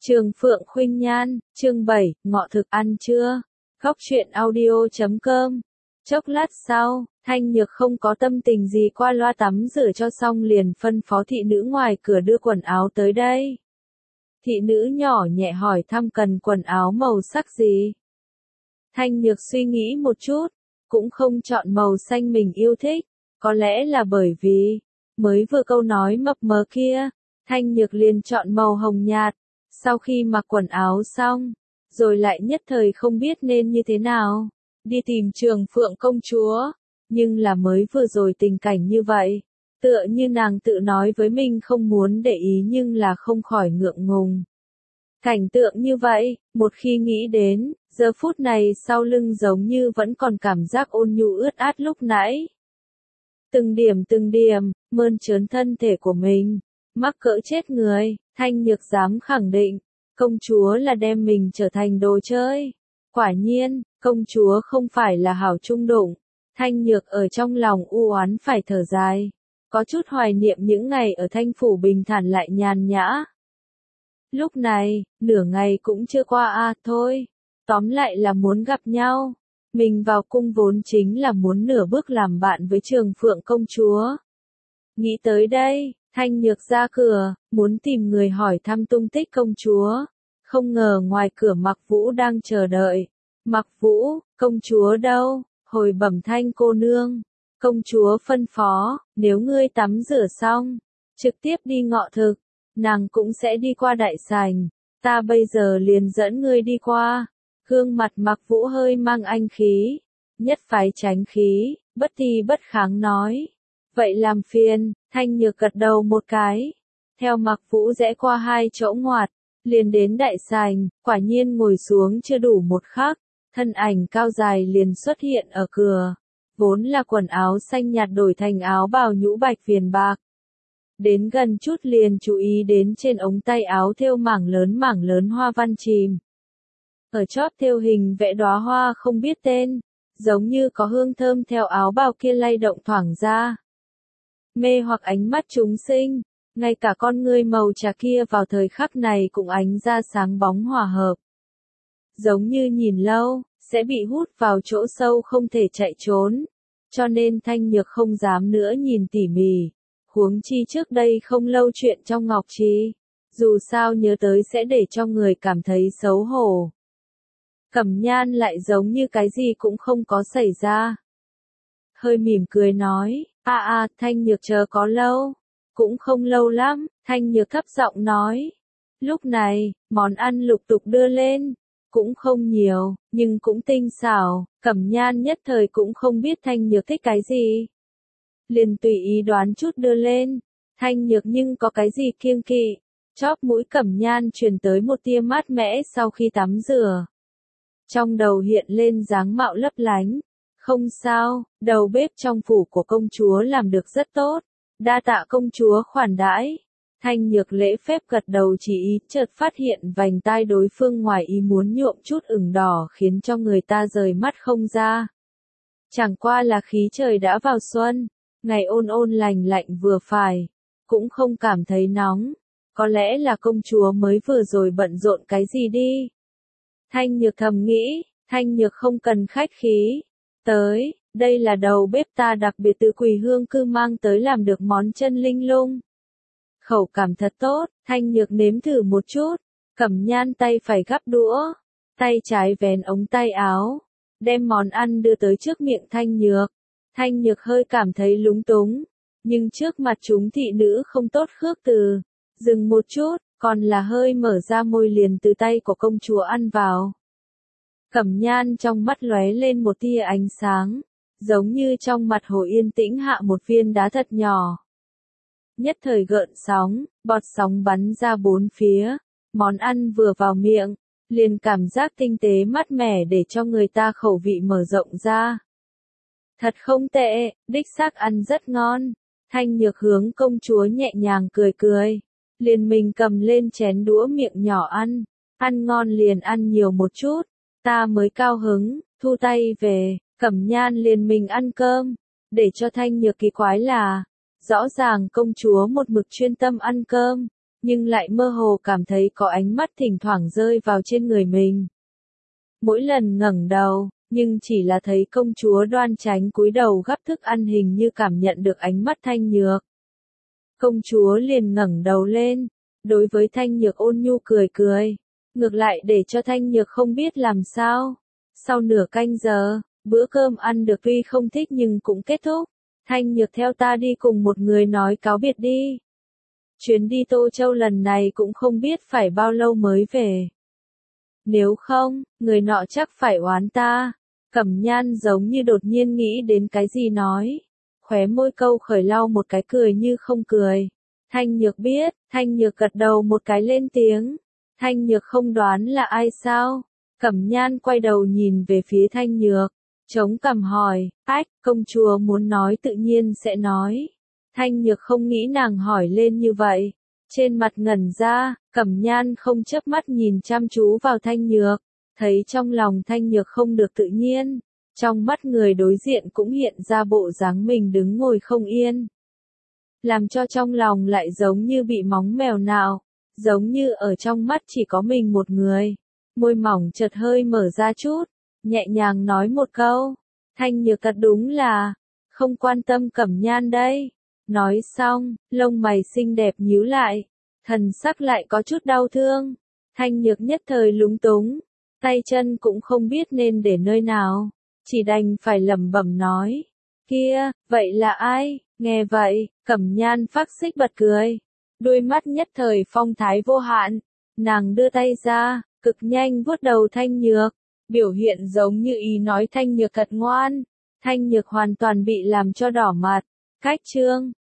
Trường Phượng Khuynh Nhan, chương 7, ngọ thực ăn trưa. Góc truyện audio.com. Chốc lát sau, Thanh Nhược không có tâm tình gì qua loa tắm rửa cho xong liền phân phó thị nữ ngoài cửa đưa quần áo tới đây. Thị nữ nhỏ nhẹ hỏi thăm cần quần áo màu sắc gì. Thanh Nhược suy nghĩ một chút, cũng không chọn màu xanh mình yêu thích, có lẽ là bởi vì, mới vừa câu nói mập mờ kia, Thanh Nhược liền chọn màu hồng nhạt. Sau khi mặc quần áo xong, rồi lại nhất thời không biết nên như thế nào, đi tìm Trường Phượng công chúa, nhưng là mới vừa rồi tình cảnh như vậy, tựa như nàng tự nói với mình không muốn để ý nhưng là không khỏi ngượng ngùng. Cảnh tượng như vậy, một khi nghĩ đến, giờ phút này sau lưng giống như vẫn còn cảm giác ôn nhu ướt át lúc nãy. Từng điểm, mơn trớn thân thể của mình, mắc cỡ chết người. Thanh Nhược dám khẳng định, công chúa là đem mình trở thành đồ chơi. Quả nhiên, công chúa không phải là hảo trung đụng. Thanh Nhược ở trong lòng u oán phải thở dài, có chút hoài niệm những ngày ở Thanh phủ bình thản lại nhàn nhã. Lúc này, nửa ngày cũng chưa qua thôi, tóm lại là muốn gặp nhau. Mình vào cung vốn chính là muốn nửa bước làm bạn với Trường Phượng công chúa. Nghĩ tới đây, Thanh Nhược ra cửa, muốn tìm người hỏi thăm tung tích công chúa. Không ngờ ngoài cửa Mặc Vũ đang chờ đợi. Mặc Vũ, công chúa đâu? Hồi bẩm Thanh cô nương. Công chúa phân phó, nếu ngươi tắm rửa xong, trực tiếp đi ngọ thực, nàng cũng sẽ đi qua đại sảnh. Ta bây giờ liền dẫn ngươi đi qua. Gương mặt Mặc Vũ hơi mang anh khí, nhất phái tránh khí, bất thi bất kháng nói. Vậy làm phiền. Thanh Nhược gật đầu một cái, theo Mặc Vũ rẽ qua hai chỗ ngoặt, liền đến đại sảnh, quả nhiên ngồi xuống chưa đủ một khắc, thân ảnh cao dài liền xuất hiện ở cửa, vốn là quần áo xanh nhạt đổi thành áo bào nhũ bạch viền bạc. Đến gần chút liền chú ý đến trên ống tay áo thêu mảng lớn hoa văn chìm. Ở chóp thêu hình vẽ đóa hoa không biết tên, giống như có hương thơm theo áo bào kia lay động thoảng ra. Mê hoặc ánh mắt chúng sinh, ngay cả con ngươi màu trà kia vào thời khắc này cũng ánh ra sáng bóng hòa hợp. Giống như nhìn lâu, sẽ bị hút vào chỗ sâu không thể chạy trốn, cho nên Thanh Nhược không dám nữa nhìn tỉ mỉ, huống chi trước đây không lâu chuyện trong Ngọc Trì, dù sao nhớ tới sẽ để cho người cảm thấy xấu hổ. Cẩm Nhan lại giống như cái gì cũng không có xảy ra. Hơi mỉm cười nói, Thanh Nhược chờ có lâu, cũng không lâu lắm, Thanh Nhược thấp giọng nói. Lúc này, món ăn lục tục đưa lên, cũng không nhiều, nhưng cũng tinh xảo, Cẩm Nhan nhất thời cũng không biết Thanh Nhược thích cái gì. Liền tùy ý đoán chút đưa lên, Thanh Nhược nhưng có cái gì kiêng kỵ, chóp mũi Cẩm Nhan truyền tới một tia mát mẻ sau khi tắm rửa. Trong đầu hiện lên dáng mạo lấp lánh. Không sao, đầu bếp trong phủ của công chúa làm được rất tốt, đa tạ công chúa khoản đãi. Thanh Nhược lễ phép gật đầu chỉ ý, chợt phát hiện vành tai đối phương ngoài ý muốn nhuộm chút ửng đỏ khiến cho người ta rời mắt không ra. Chẳng qua là khí trời đã vào xuân, ngày ôn ôn lành lạnh vừa phải, cũng không cảm thấy nóng, có lẽ là công chúa mới vừa rồi bận rộn cái gì đi. Thanh Nhược thầm nghĩ, Thanh Nhược không cần khách khí. Tới, đây là đầu bếp ta đặc biệt từ Quỳ Hương Cư mang tới làm được món chân linh lung. Khẩu cảm thật tốt, Thanh Nhược nếm thử một chút, Cẩm Nhan tay phải gắp đũa, tay trái vén ống tay áo, đem món ăn đưa tới trước miệng Thanh Nhược. Thanh Nhược hơi cảm thấy lúng túng, nhưng trước mặt chúng thị nữ không tốt khước từ, dừng một chút, còn là hơi mở ra môi liền từ tay của công chúa ăn vào. Cẩm Nhan trong mắt lóe lên một tia ánh sáng, giống như trong mặt hồ yên tĩnh hạ một viên đá thật nhỏ. Nhất thời gợn sóng, bọt sóng bắn ra bốn phía, món ăn vừa vào miệng, liền cảm giác tinh tế mát mẻ để cho người ta khẩu vị mở rộng ra. Thật không tệ, đích xác ăn rất ngon. Thanh Nhược hướng công chúa nhẹ nhàng cười cười, liền mình cầm lên chén đũa miệng nhỏ ăn ngon liền ăn nhiều một chút. Ta mới cao hứng, thu tay về, Cẩm Nhan liền mình ăn cơm, để cho Thanh Nhược kỳ quái là, rõ ràng công chúa một mực chuyên tâm ăn cơm, nhưng lại mơ hồ cảm thấy có ánh mắt thỉnh thoảng rơi vào trên người mình. Mỗi lần ngẩng đầu, nhưng chỉ là thấy công chúa đoan chánh cúi đầu gắp thức ăn, hình như cảm nhận được ánh mắt Thanh Nhược. Công chúa liền ngẩng đầu lên, đối với Thanh Nhược ôn nhu cười cười, ngược lại để cho Thanh Nhược không biết làm sao. Sau nửa canh giờ, bữa cơm ăn được tuy không thích nhưng cũng kết thúc. Thanh Nhược theo ta đi cùng một người nói cáo biệt đi. Chuyến đi Tô Châu lần này cũng không biết phải bao lâu mới về. Nếu không, người nọ chắc phải oán ta. Cẩm Nhan giống như đột nhiên nghĩ đến cái gì nói. Khóe môi câu khởi lau một cái cười như không cười. Thanh Nhược biết, Thanh Nhược gật đầu một cái lên tiếng. Thanh Nhược không đoán là ai sao? Cẩm Nhan quay đầu nhìn về phía Thanh Nhược, chống cằm hỏi, ách, công chúa muốn nói tự nhiên sẽ nói. Thanh Nhược không nghĩ nàng hỏi lên như vậy. Trên mặt ngẩn ra, Cẩm Nhan không chớp mắt nhìn chăm chú vào Thanh Nhược, thấy trong lòng Thanh Nhược không được tự nhiên. Trong mắt người đối diện cũng hiện ra bộ dáng mình đứng ngồi không yên. Làm cho trong lòng lại giống như bị móng mèo nào, giống như ở trong mắt chỉ có mình một người. Môi mỏng chợt hơi mở ra chút, nhẹ nhàng nói một câu. Thanh Nhược thật đúng là, không quan tâm Cẩm Nhan đây. Nói xong, lông mày xinh đẹp nhíu lại, thần sắc lại có chút đau thương. Thanh Nhược nhất thời lúng túng, tay chân cũng không biết nên để nơi nào, chỉ đành phải lẩm bẩm nói. Kia, vậy là ai? Nghe vậy, Cẩm Nhan phác xích bật cười. Đôi mắt nhất thời phong thái vô hạn, nàng đưa tay ra, cực nhanh vuốt đầu Thanh Nhược, biểu hiện giống như ý nói Thanh Nhược thật ngoan. Thanh Nhược hoàn toàn bị làm cho đỏ mặt. Cách chương